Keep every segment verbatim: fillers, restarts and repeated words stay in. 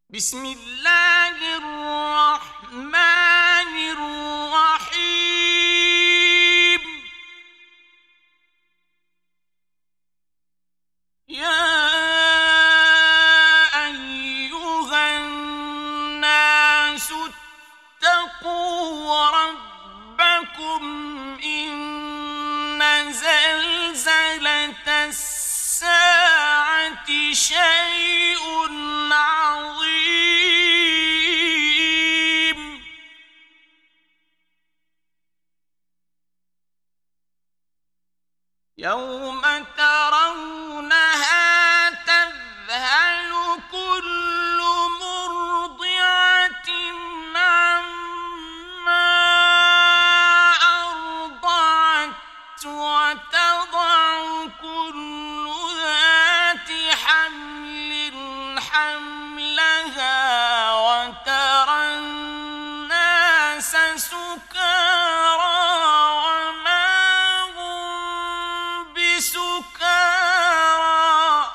بسم الله الرحمن الرحيم. يا أيها الناس اتقوا ربكم إن زلزلة الساعة شيء عظيم. يوم ترونها تذهل كل مرضعة عما أرضعت وتضع كل ذات حمل حملها وترى الناس سكارى وما هم بسكارى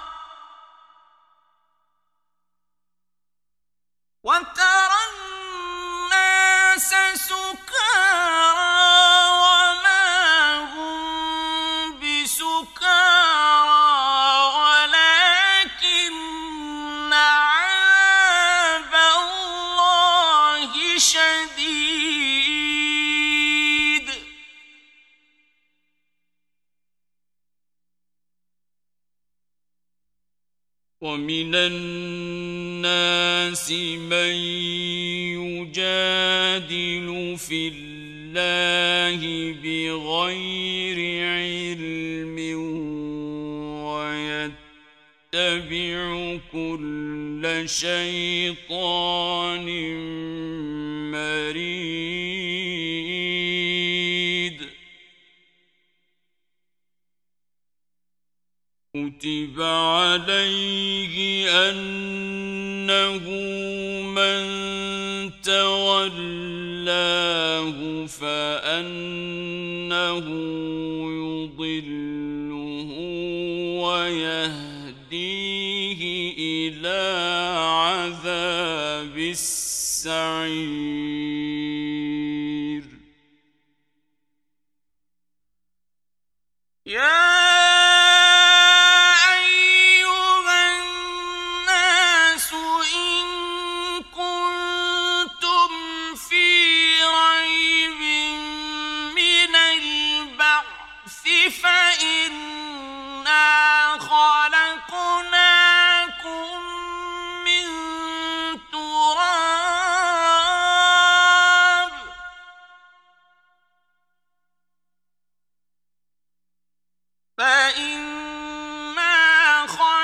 وترى الناس سكارى وما هم بسكارى ولكن عذاب الله شديد. ومن الناس من يجادل في الله بغير علم ويتبع كل شيطان مريد. كتب عليه أنه من تولاه فأنه يضله ويهديه إلى عذاب السعير. يا فإنا خلقناكم من تراب فإنا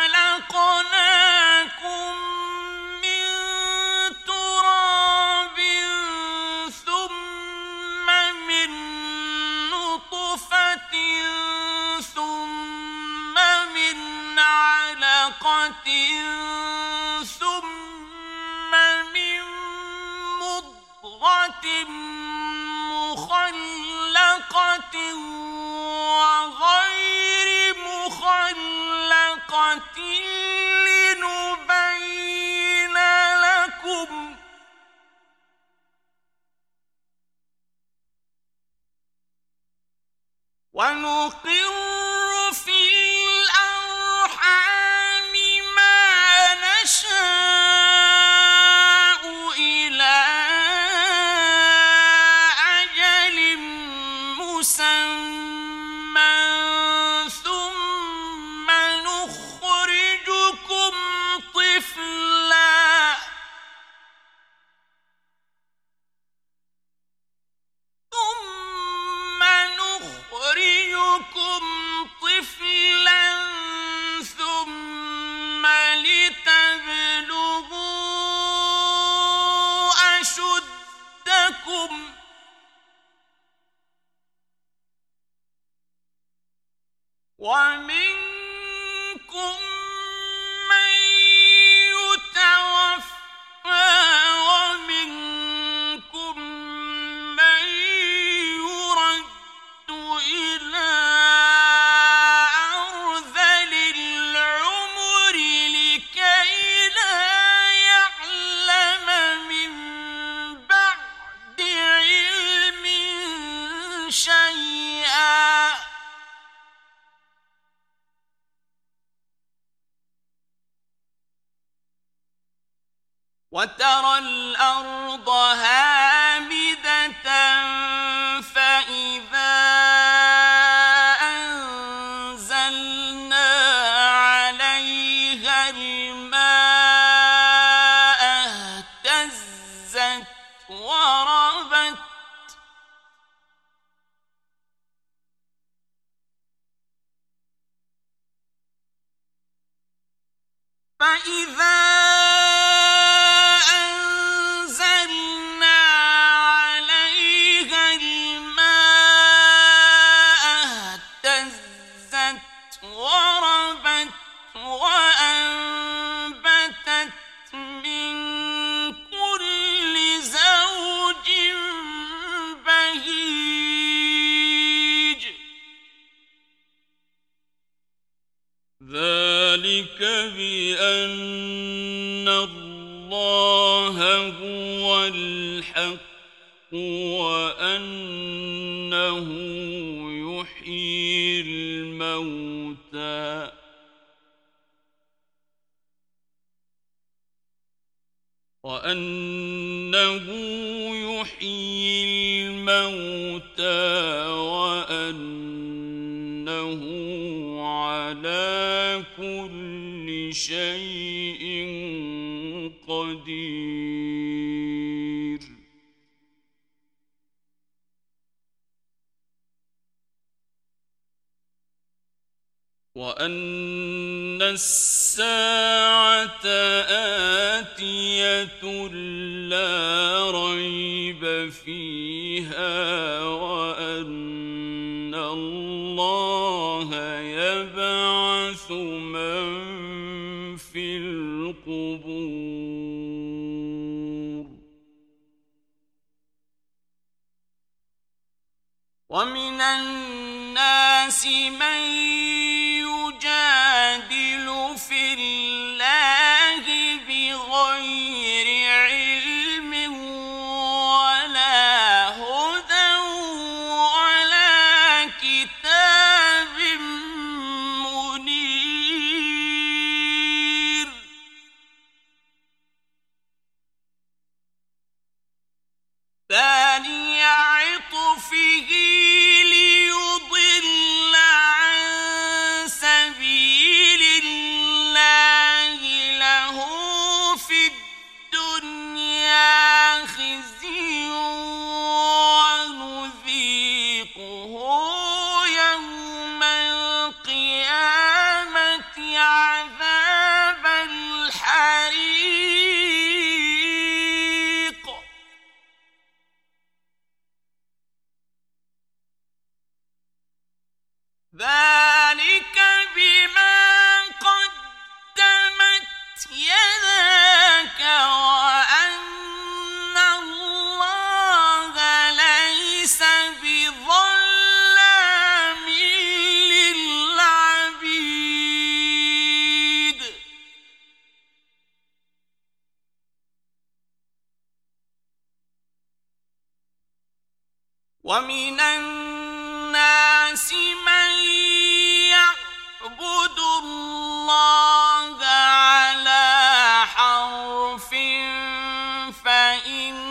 خلقناكم من تراب ثم من نطفة ثم من علقة ثم من مضغة مخلقة وغير مخلقة لنبين لكم ونقر في الأرحام ما نشاء إلى أجل مسمى ثم نخرجكم طفلا ثم نخرجكم طفلا ثم لتبلغوا أشدكم ومنكم من يتوفى ومنكم من يرد إلى أرذل العمر لكي لا يعلم وترى الأرض هامدة فإذا أنزلنا عليها الماء اهتزت وربت فإذا أنزلنا عليها الماء اهتزت وربت وأنبتت من كل زوج بهيج ذلك بأن الله هو الحق وأنه يحيي الموتى وأنه يحيي الموتى وأنه على كل شيء قدير وأن الساعة آتية لا ريب فيها وأن الله يبعث من في القبور ومن الناس من يجادل في الله بغير علم ولا هدى ولا كتاب منير ثاني عطفه ليضل عن سبيل الله له في الدنيا خزي ونذيقه يوم القيامة عذاب الحريق ذلك بما قدمت يداك وأن الله ليس بظلام للعبيد ومن الناس من يعبد الله على حرف فإن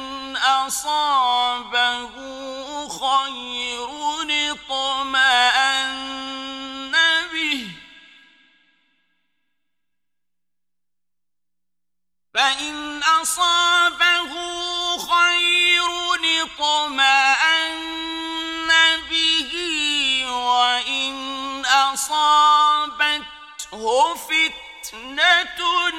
أصابه خير اطمأن به فإن أصابه خير اطمأن به وإن أصابته فتنة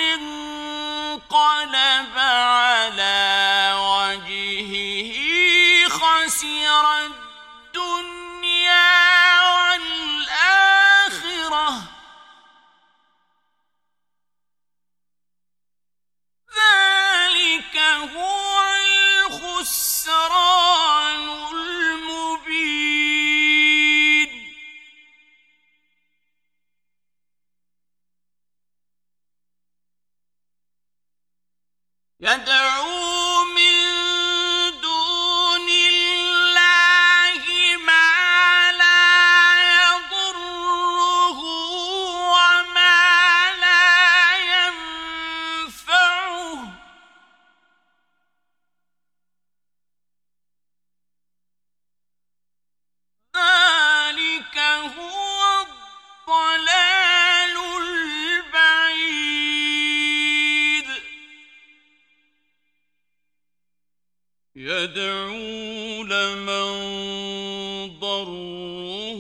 انقلب على وجهه خسر الدنيا والآخرة ذلك هو الخسران المبين يدعو من دون الله ما لا يضره وما لا ينفعه يدعو لمن ضره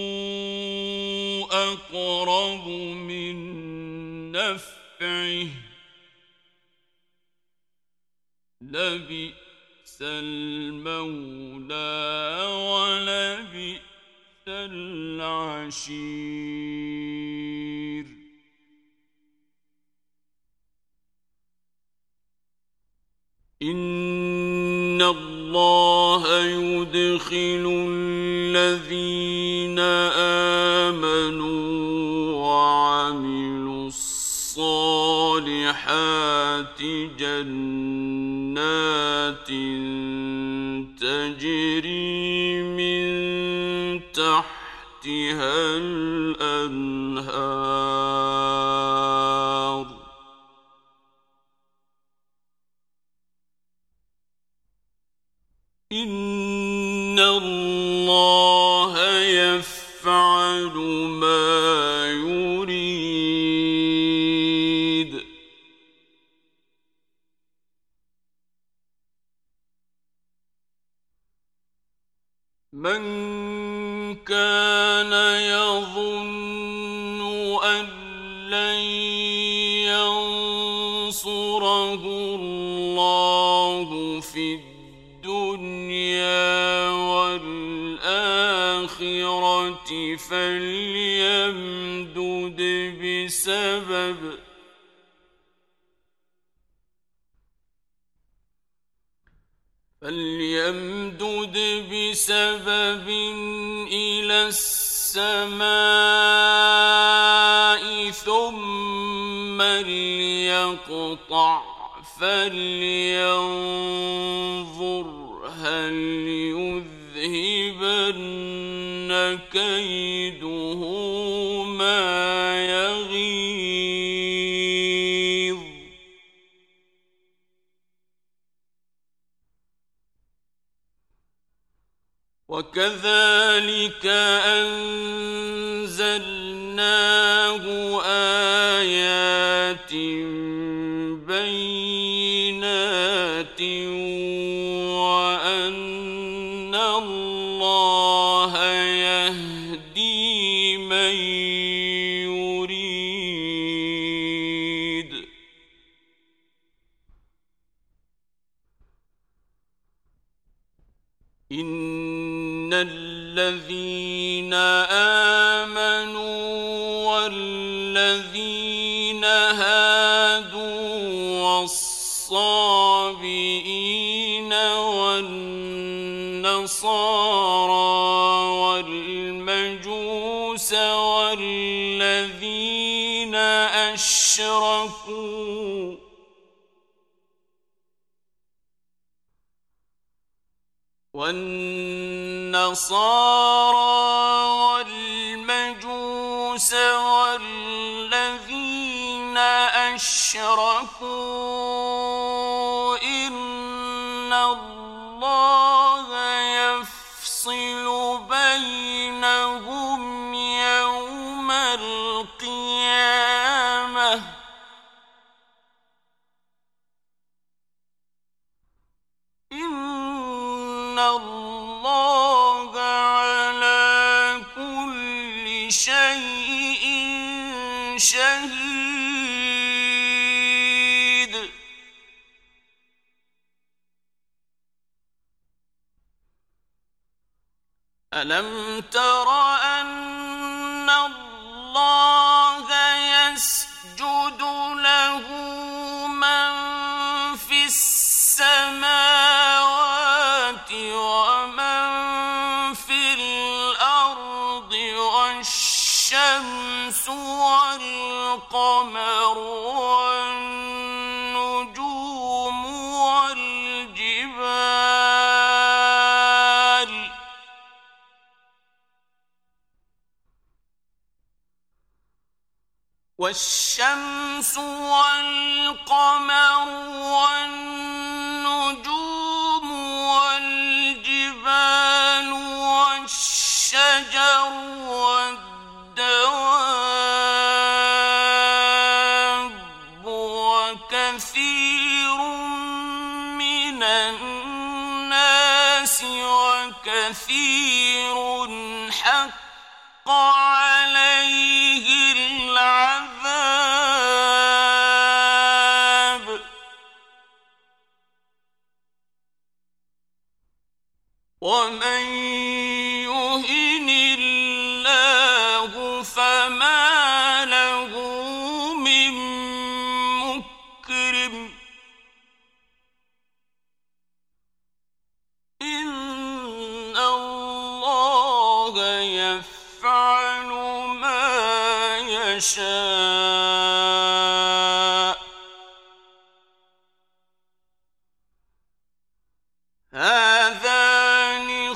أقرب من نفعه لبئس المولى ولبئس العشير إن الله يدخل الذين آمنوا وعملوا الصالحات جنات تجري من تحتها الأنهار إن الله يفعل ما يريد من كان يظن أن لن ينصره الله في الدنيا والآخرة فليمدد بسبب فليمدد بسبب إلى السماء ثم ليقطع فلينظر هل يذهبن كيده ما يغيظ وكذلك أنزلناه آيات بينات وأن الله يهدي من يريد إن الذين آمنوا والذين هادوا والصابئين والنصارى والمجوس والذين أشركوا والنصارى والمجوس والذين أشركوا إن الله يفصل بينهم يوم القيامة إن الله على كل شيء شهيد ألم تر أن الله يسجد له من في السماوات ومن في الأرض والشمس والقمر والنجوم والجبال والشمس والقمر والنجوم والجبال والشجر والدواب وكثير من الناس الناس وكثير حق عليه العذاب ومن يهن الله فما له من مكرم إن الله يفعل ما يشاء هذان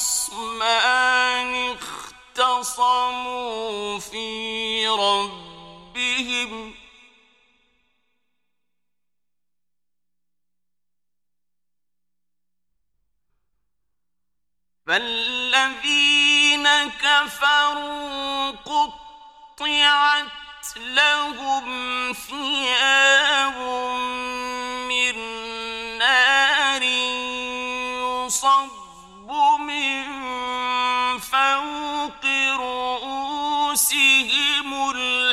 خصمان اختصموا في ربهم فالذين كفروا قطعت لهم ثياب من نار يصب من فوق رؤوسهم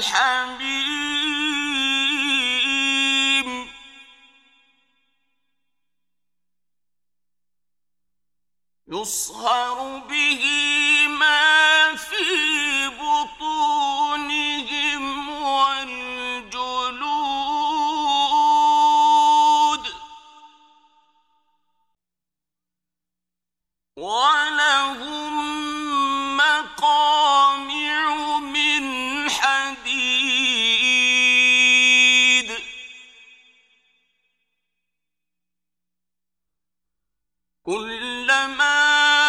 الحميم يصهر به ما في بطونهم والجلود ولهم مقامع من حديد كلما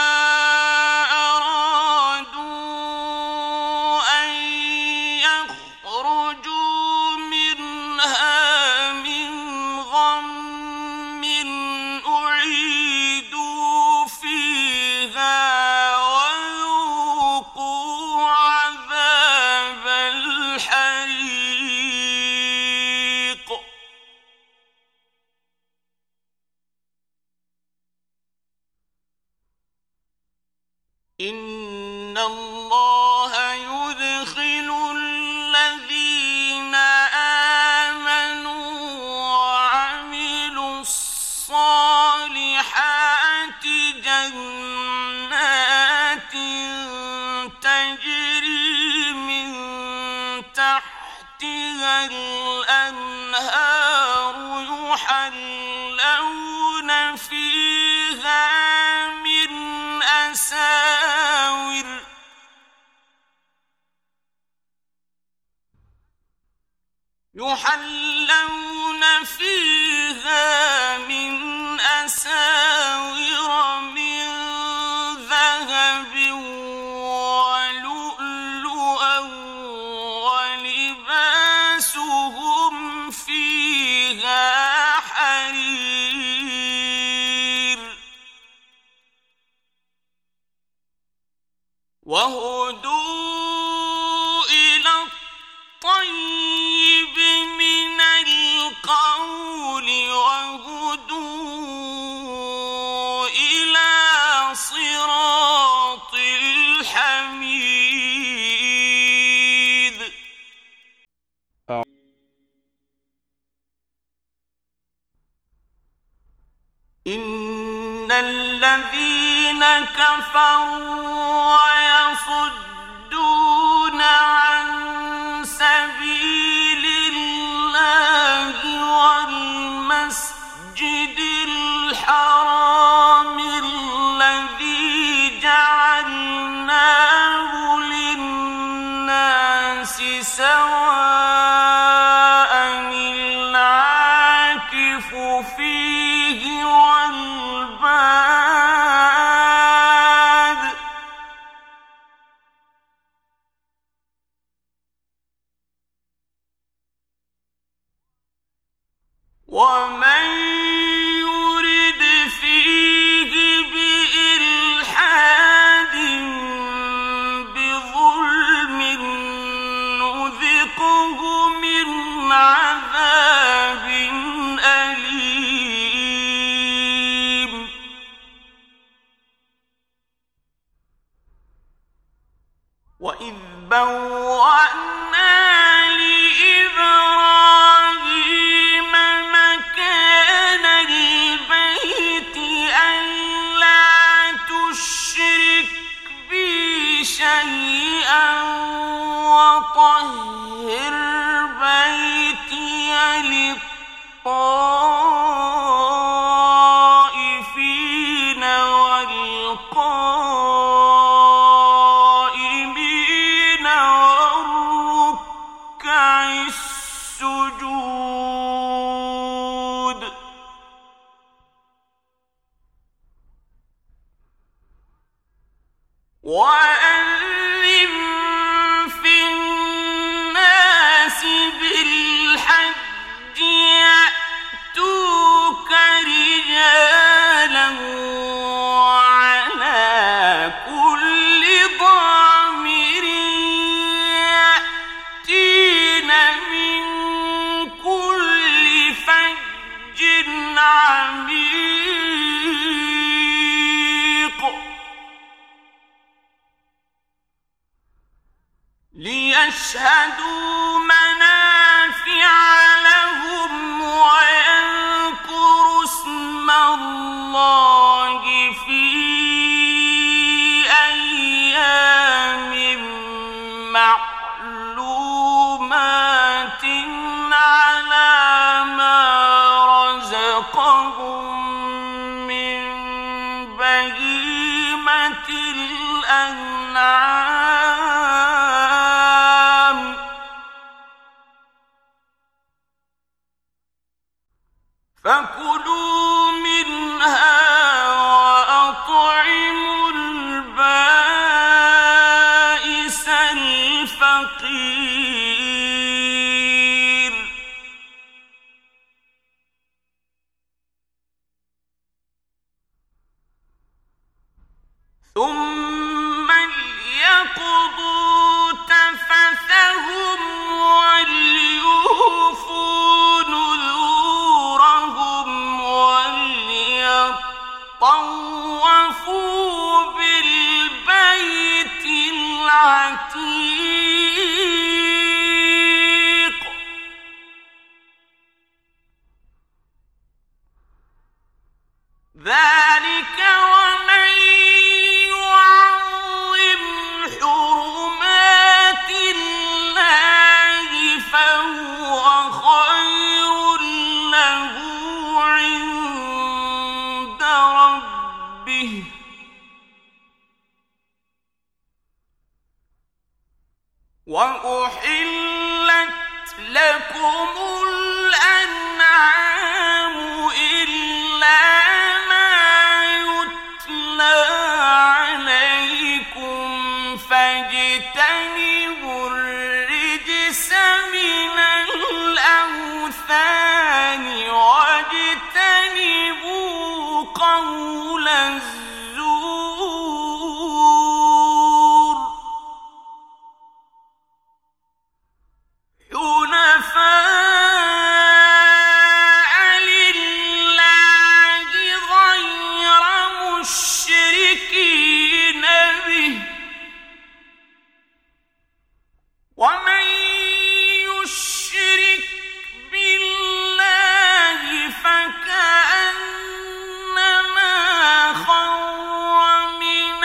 إن الله يدخل الذين آمنوا وعملوا الصالحات جنات تجري من تحتها الأنهار يحلون فيها من أساور يحلون فيها من أساور من ذهب ولؤلؤا ولباسهم فيها حرير وهدوا إلى الطيب من القول وهدوا إلى صراط الحميد إن الذين كفروا ويصدون عن سبيل الله والمسجد الحرام الذي جعلناه للناس سواء العاكف فيه والباد ومن يرد فيه بإلحاد بظلم نذقه من عذاب أليم بوأنا لإبراهيم مكان البيت ألا تشرك بي شيئا وطهر بيتي للطائفين والقائمين والركع السجود وأذن في الناس بالحج يأتوك رجالا وعلى كل ضامر يأتين من كل فج عميق ليشهدوا منافع لهم ويذكروا اسم الله في أيام معلومات على ما رزقهم من بهيمة الأنعام فكلوا منها وأطعموا البائس الفقير ثم ليقضوا تفثهم وليوفوا نذورهم وليطوفوا بالبيت العتيق ذلك ومن يعظم حرمات الله فهو خير له عند ربه وأحلت لكم الأنعام إلا ما يتلى عليكم فاجتنبوا الرجس من الأوثان واجتنبوا قول الزور حنفاء لله غير مشركين به ومن يشرك بالله فكأنما خر من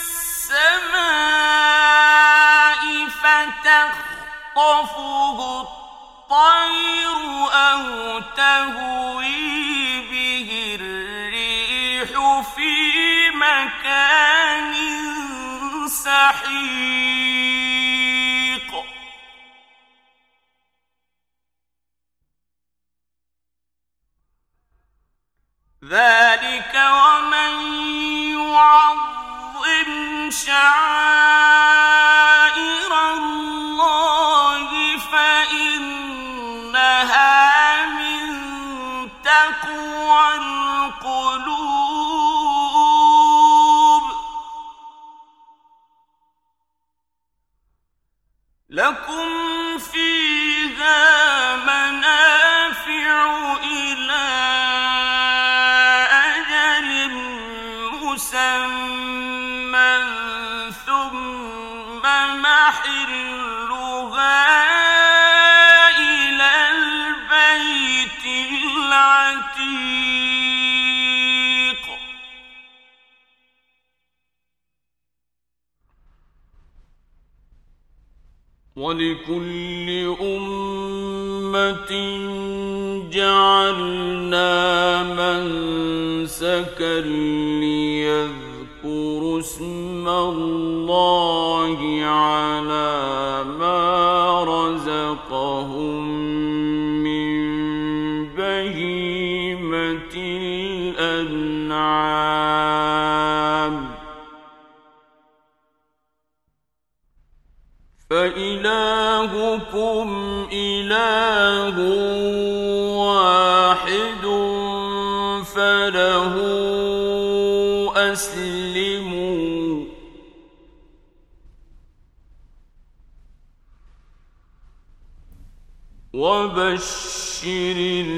السماء فتخطفه الطير أو تهوي به الريح في مكان سحيق ذلك ومن يعظم شعائر الله فإنها من تقوى القلوب لكم فيها منافع إلى أجل مسمى ثم مع محلها إلى البيت العتيق ولكل أمة جعلنا منسكا ليذكروا اسم الله على ما رزقهم من بهيمة الأنعام فإلهكم إله واحد فله أسلموا وبشر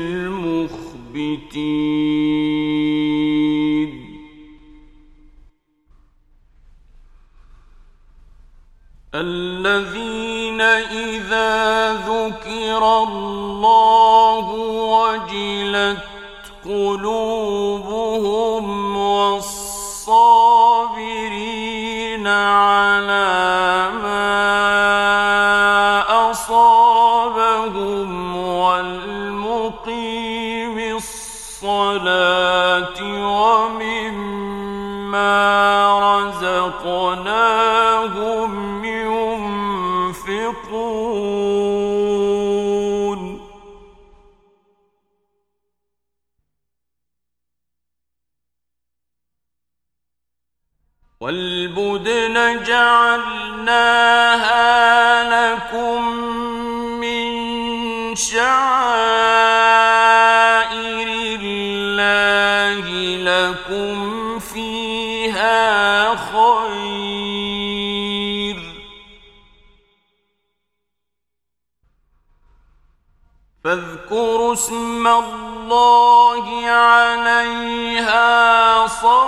المخبتين الذين إذا ذكر الله وجلت قلوبهم والصابرين على ما أصابهم والمقيم الصلاة ومما رزقناهم ينفقون والبدن جعلناها لكم من شعائر الله لكم فيها خير فاذكروا اسم الله عليها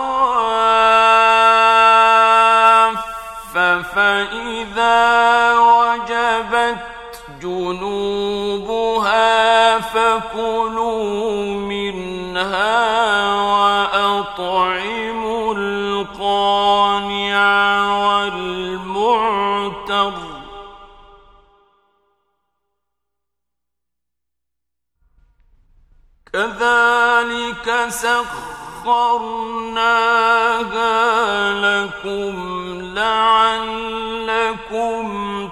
صواف فإذا وجبت جنوبها فكلوا منها وأطعموا القانع والمعتر كذلك سخرناها لكم لعلكم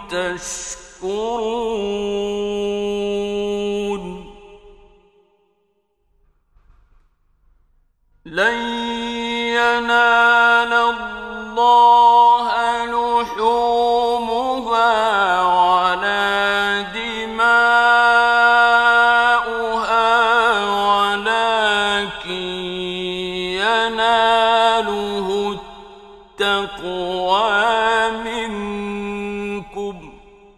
تشكرون لن ينال الله لحومها ولا دماؤها ولكن يناله التقوى منكم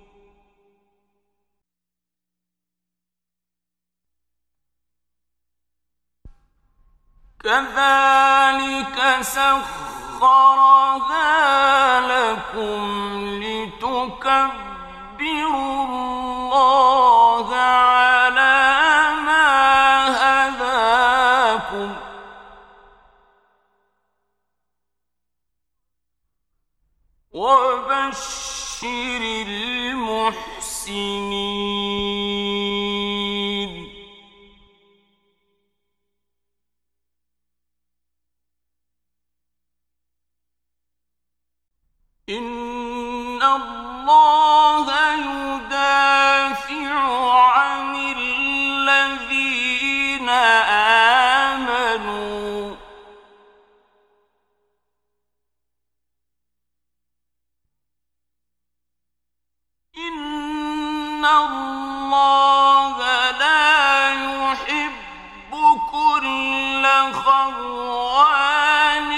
كذلك سخرها لكم لتكبروا الله على ما هداكم وبشر المحسنين إن الله يدافع عن الذين آمنوا إن الله لا يحب كل خوان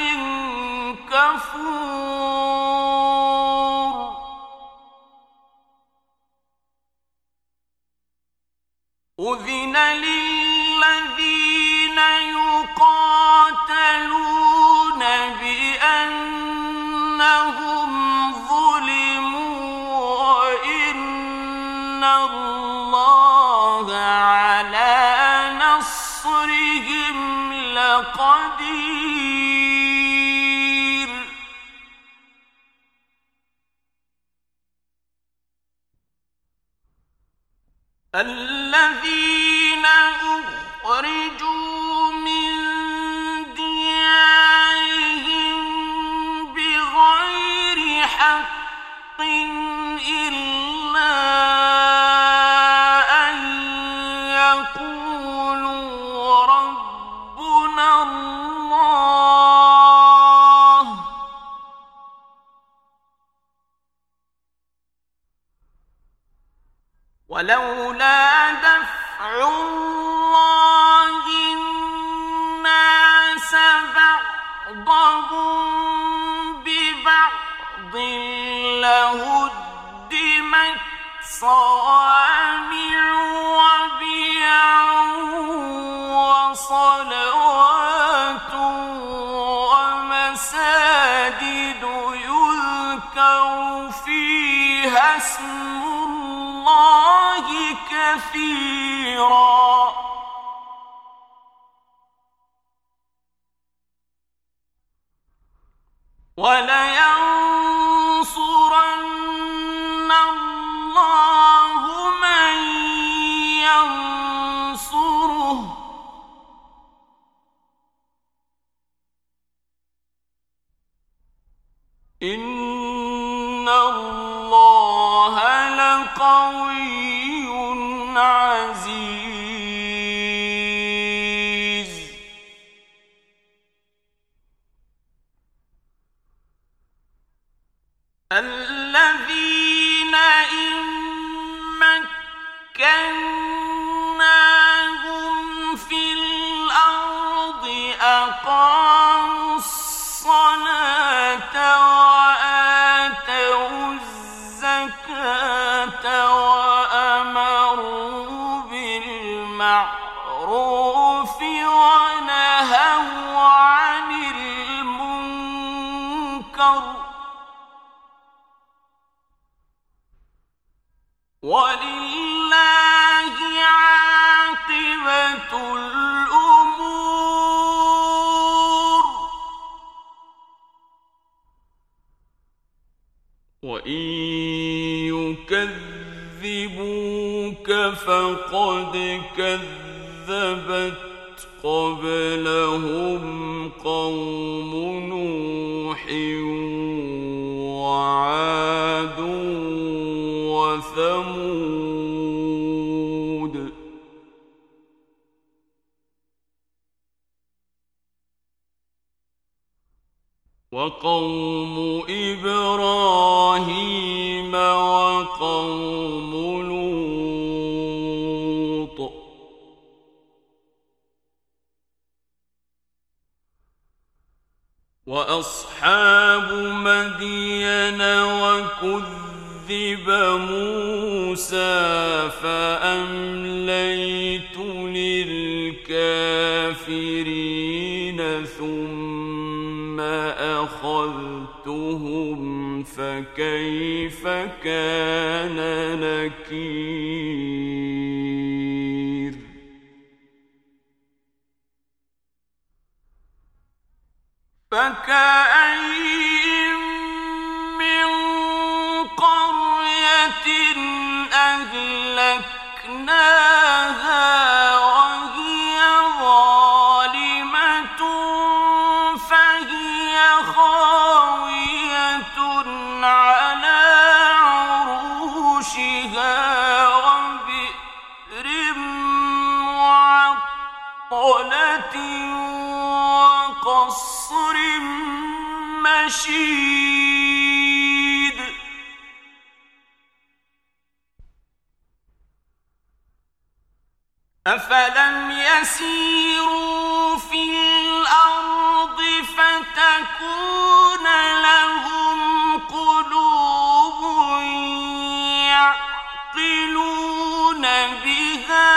كفور أذن للذين يقاتلون بأنهم ظلموا بهم لقدير الذين أخرجوا من ديارهم بغير حق إلا أن يقولوا ربنا الله ولولا دفع الله الناس بعضهم ببعض لهدمت صوامع وبيع وصلوات ومساجد يذكر فيها اسم الله كثيرا ولينصرن الله من ينصره إن الله لقوي عزيز الذين إن مكناهم في الأرض أقاموا الصلاة وآتوا الزكاة وأمروا بالمعروف ونهوا عن المنكر ولله عاقبة الأمور وإن يكذبوك فقد كذبت قبلهم قوم نوح وعاد وثمود وقوم إبراهيم وقوم لوط وأصحاب مدين وكذب موسى فأمليت للكافرين ثم أخذتهم فكيف كان نكير فكأين من قرية أهلكناها وهي ظالمة فهي خاوية على عروشها وبئر معطلة وقصر مشيد أفلم يسيروا في الأرض فتكون لهم قلوب يعقلون بها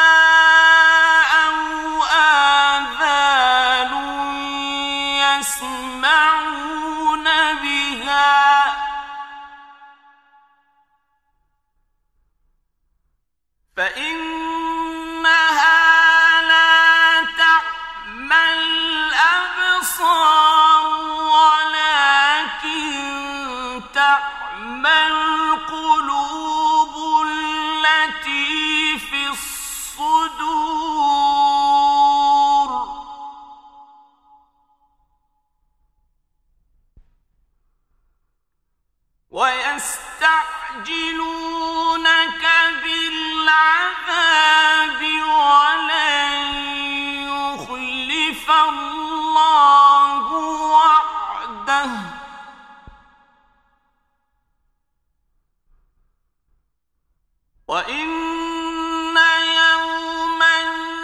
أو آذان يسمعون بها فإنها لا تعمل الله وعده وإن يوما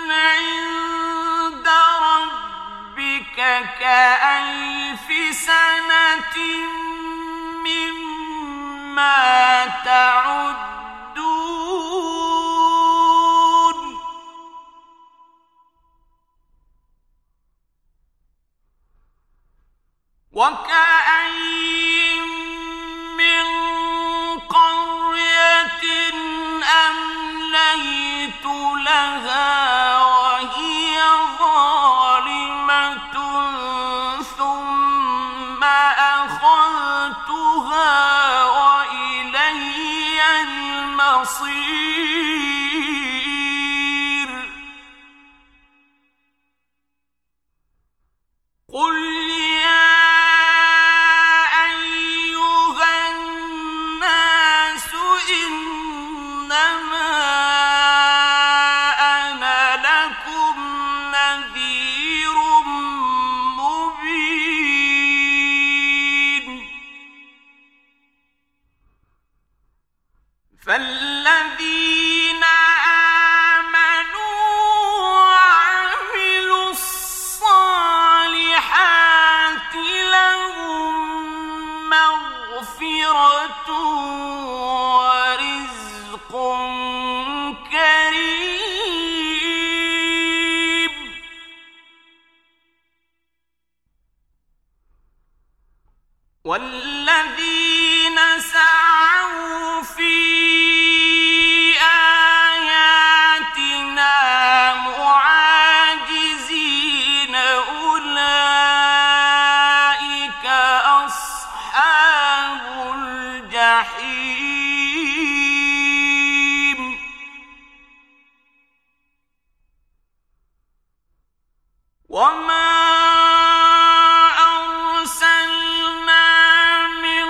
عند ربك كألف سنة مما تعدون وكأين من قرية أمليت لها وهي ظالمة ثم أخذتها وإلي المصير قل يا فالذين آمنوا وعملوا الصالحات لهم مغفرة ورزق كريم والذين سعوا في وما أرسلنا من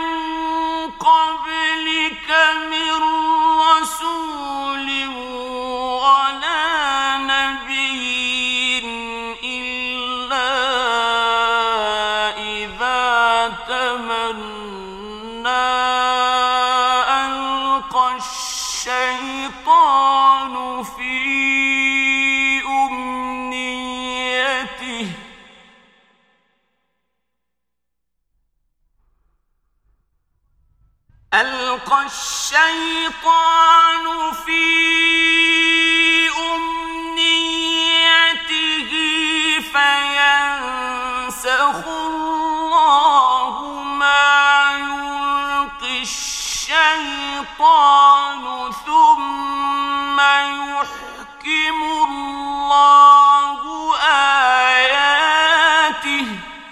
قبلك من رسول ولا نبي إلا إذا تمنى ألقى الشيطان في ألقى الشيطان في أمنيته فينسخ الله ما يلقي الشيطان ثم يحكم الله آياته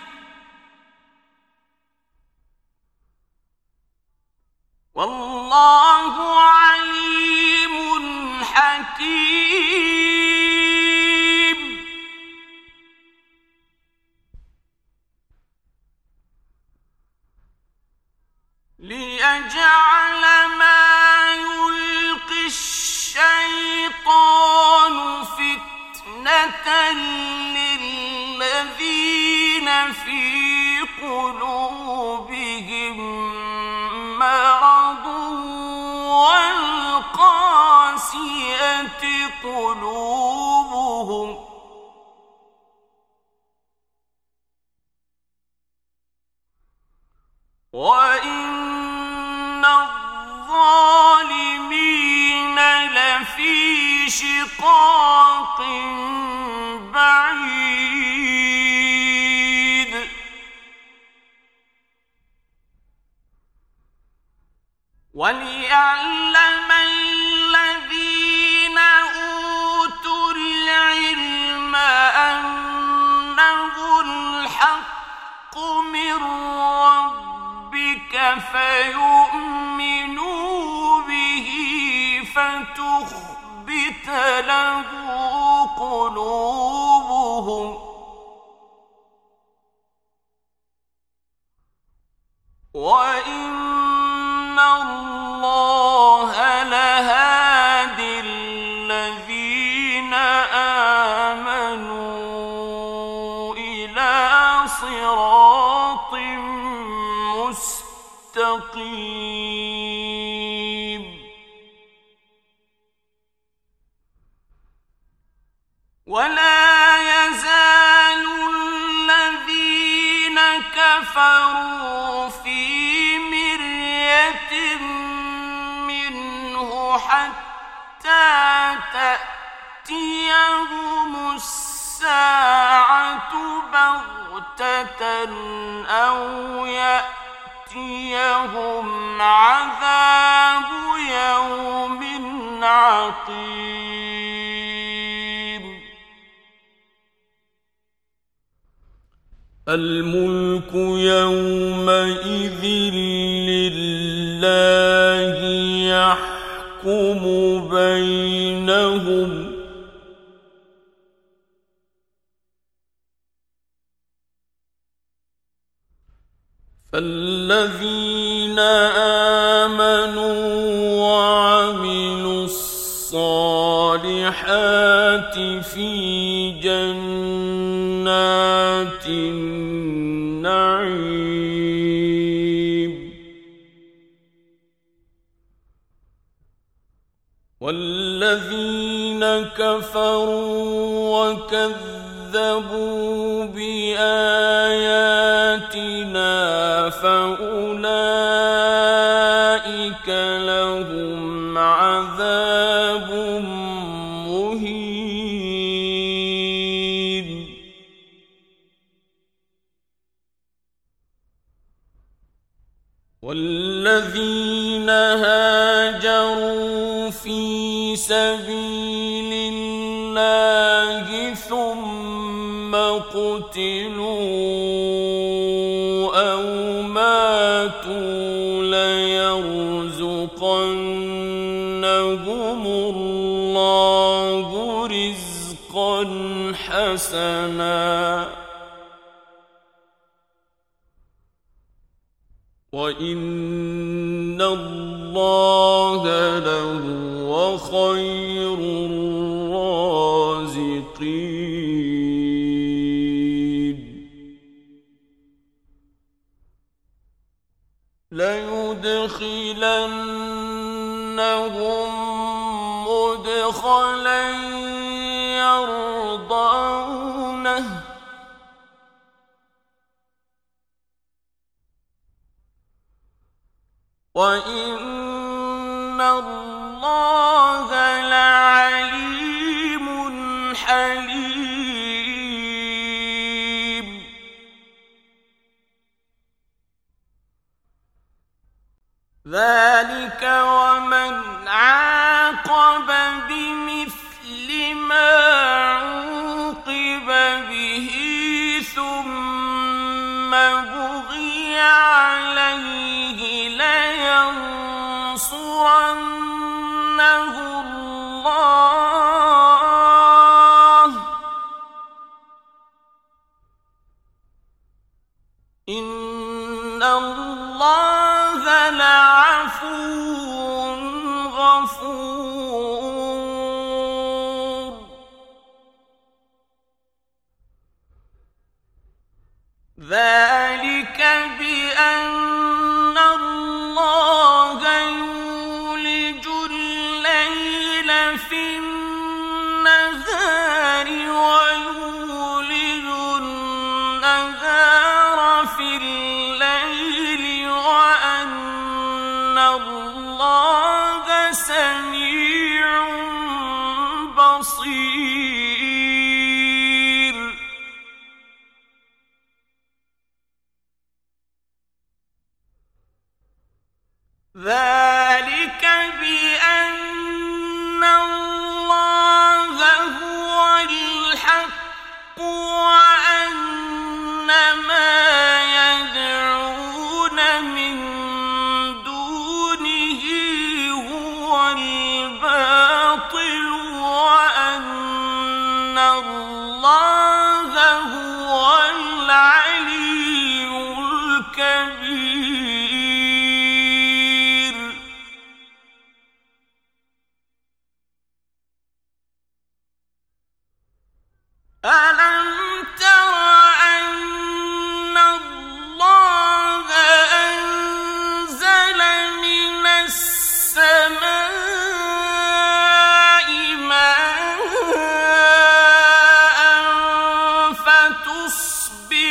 والله عليم حكيم ليجعل ما يلقي الشيطان فتنة للذين في قلوبهم مرض والقاسية قلوبهم وإن الظالمين لفي شقاق بعيد وليعلم الذين أوتوا العلم أنه الحق من ربك فيؤمنوا به فتخبت له قلوبهم وإن الله لهادي الذين آمنوا مستقيم ولا يزال الذين كفروا في مرية منه حتى تأتيهم الساعة بغتة أو يأتيهم عذاب يوم عقيم الملك يومئذ لله يحكم بينهم فالذين آمنوا وعملوا الصالحات في جنات النعيم والذين كفروا وكذبوا بآياتنا فأولئك لهم عذاب مهين والذين هاجروا في سبيل الله ثم قتلوا أو ماتوا ليرزقنهم الله رزقا حسنا وإن الله لهو خير الرازقين ليدخلنهم مدخلا يرضونه وإن الله لعليم حليم ذلك ومن عاقب بمثل ما عوقب به ثم بغي عليه لينصرنه الله إن الله لعفو غفور ذلك بأن الله يولج الليل في النهار ويولج النهار في الليل وأن الله سميع بصير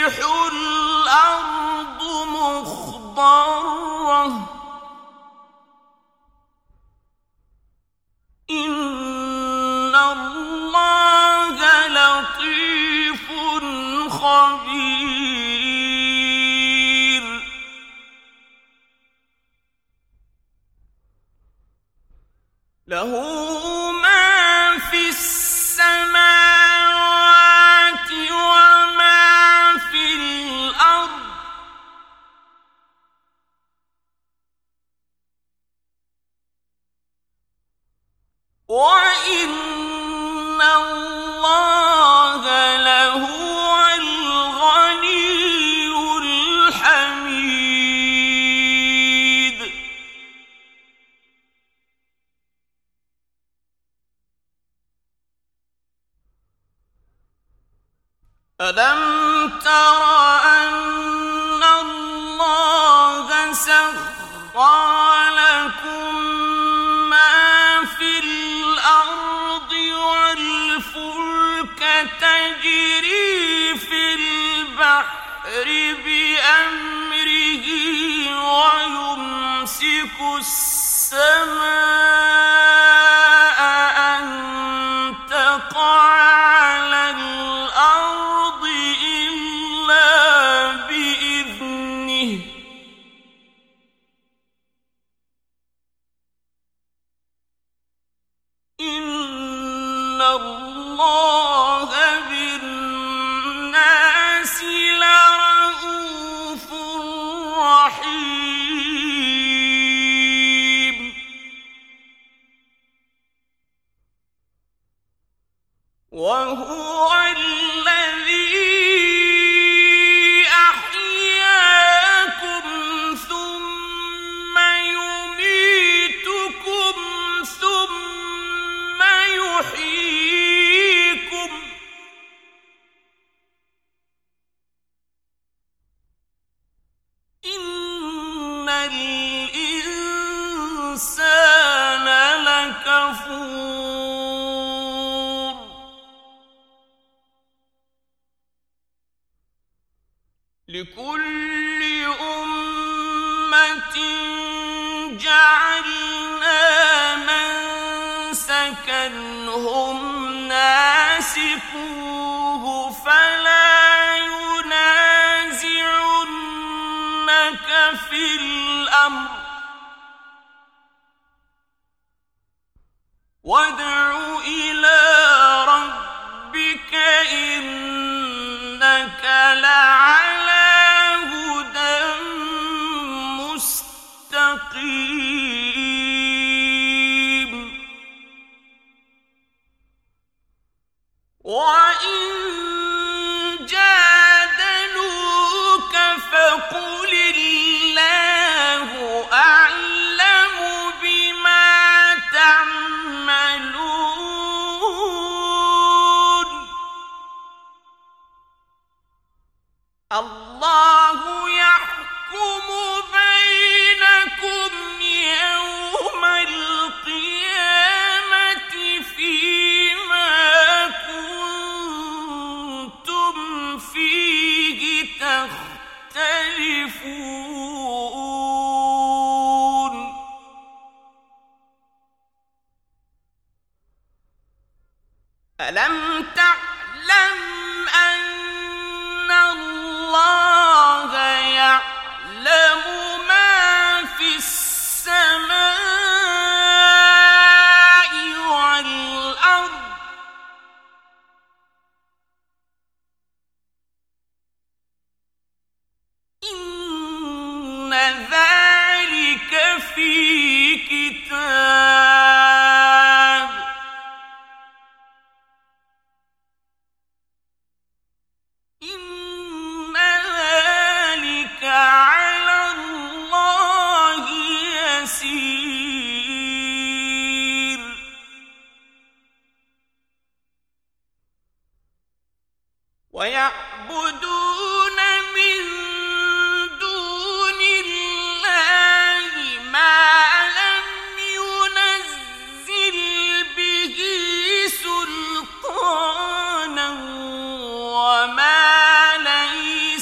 وتسيح الأرض مخضرة إن الله لطيف خبير له ما في السماوات وما في الأرض وإن الله لهو الغني الحميد ألم تر أن الله سخر لكم ما في الأرض والفلك تجري في البحر بأمره ويمسك السماء أن تقع على الأرض إلا بإذنه إن الله بالناس لرءوف رحيم وهو الذي أحياكم ثم يميتكم ثم يحييكم إن الإنسان لكفور لكل أمة جعلنا منسكا هم ناسكوه فلا ينازعنك في الأمر وادع إلى ربك إنك لعلى هدى مستقيم وإن جادلوك فقل الله أعلم بما تعملون الله يحكم بينكم يوم القيامة فيما كنتم فيه تختلفون ألم تعلم أن الله يعلم ما في السماء والأرض إن ذلك في كتاب إن ذلك على الله يسير ويعبدون من دون الله ما لم ينزل به سلطانا وما ليس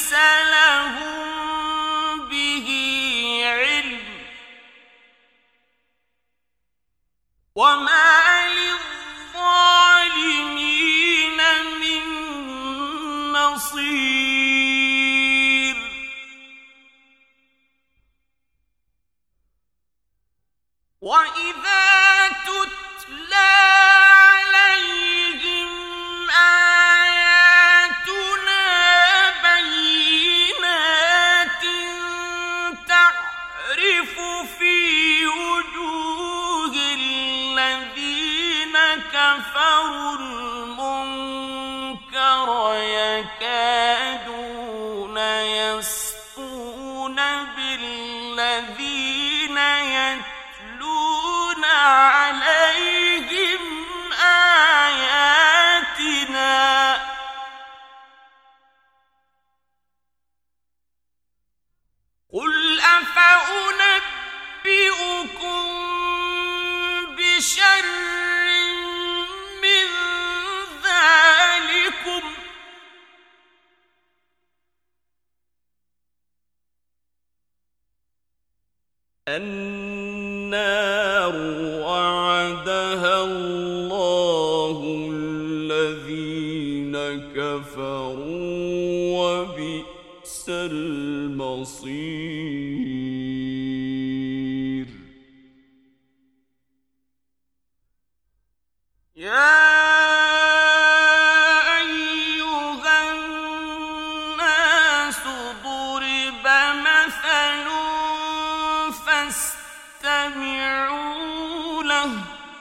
بصير وإذا تتلى عليهم آياتنا بينات تعرف في وجوه الذين كفروا المنكر يكادون يسطون بالذين يتلون عليهم آياتنا قل أفأنبئكم بشر من ذلكم النار وعدها الله الذين كفروا وبئس المصير يا أيها الناس ضرب مثل فاستمعوا له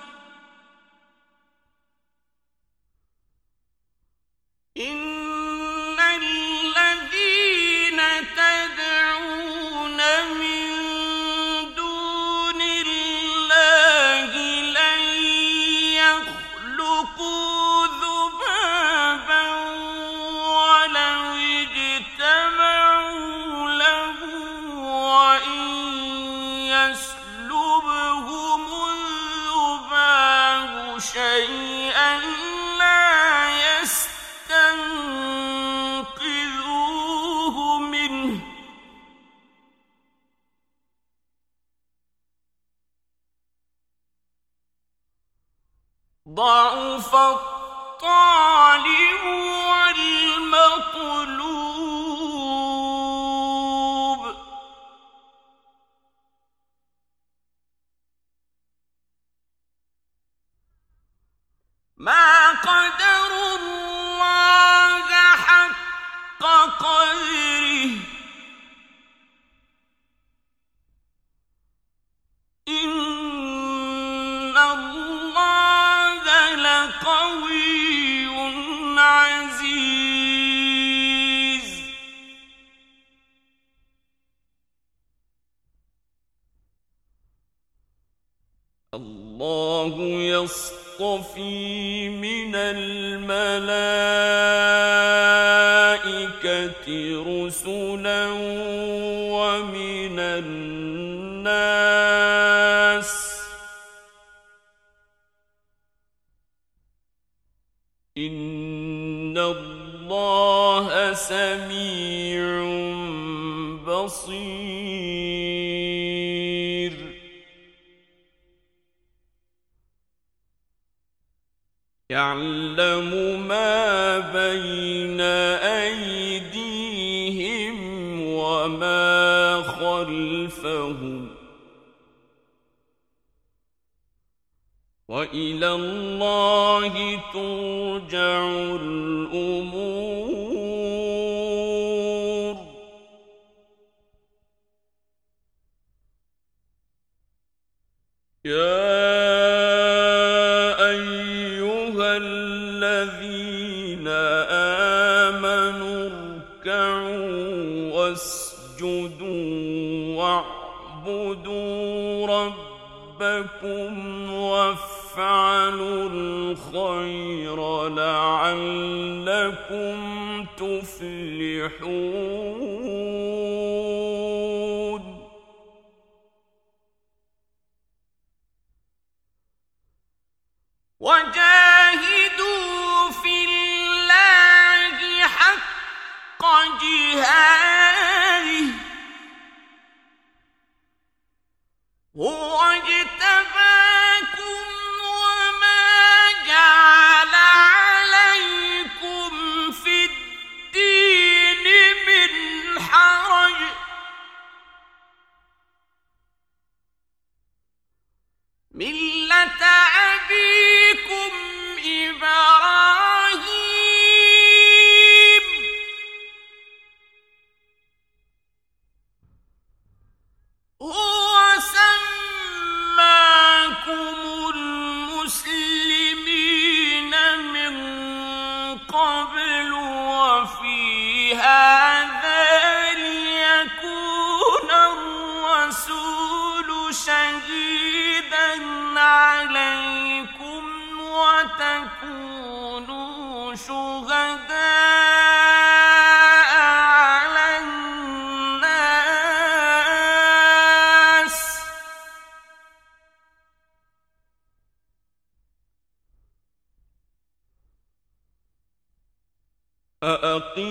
إن الذين تدعون من دون الله لن يخلقوا ذبابا ولو اجتمعوا له وإن يسلبهم الذباب شيئا لا يستنقذوه منه ضعف الطالب والمطلوب ما قدروا الله حق قدره إن الله لقوي عزيز الله يصطفي من الملائكة رسلا ومن الناس إن الله سميع بصير يعلم ما بين أيديهم وما خلفهم وإلى الله ترجع الأمور يا أيها الذين آمنوا اركعوا واسجدوا واعبدوا ربكم وافعلوا الخير لعلكم تفلحون وجاهدوا في الله حق جهاده هو اجتباكم وما جعل عليكم في الدين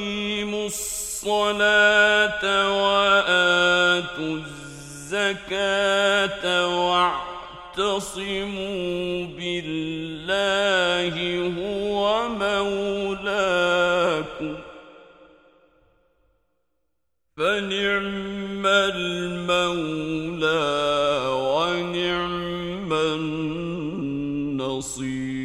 وأقيموا الصلاة وآتوا الزكاة واعتصموا بالله هو مولاكم فنعم المولى ونعم النصير.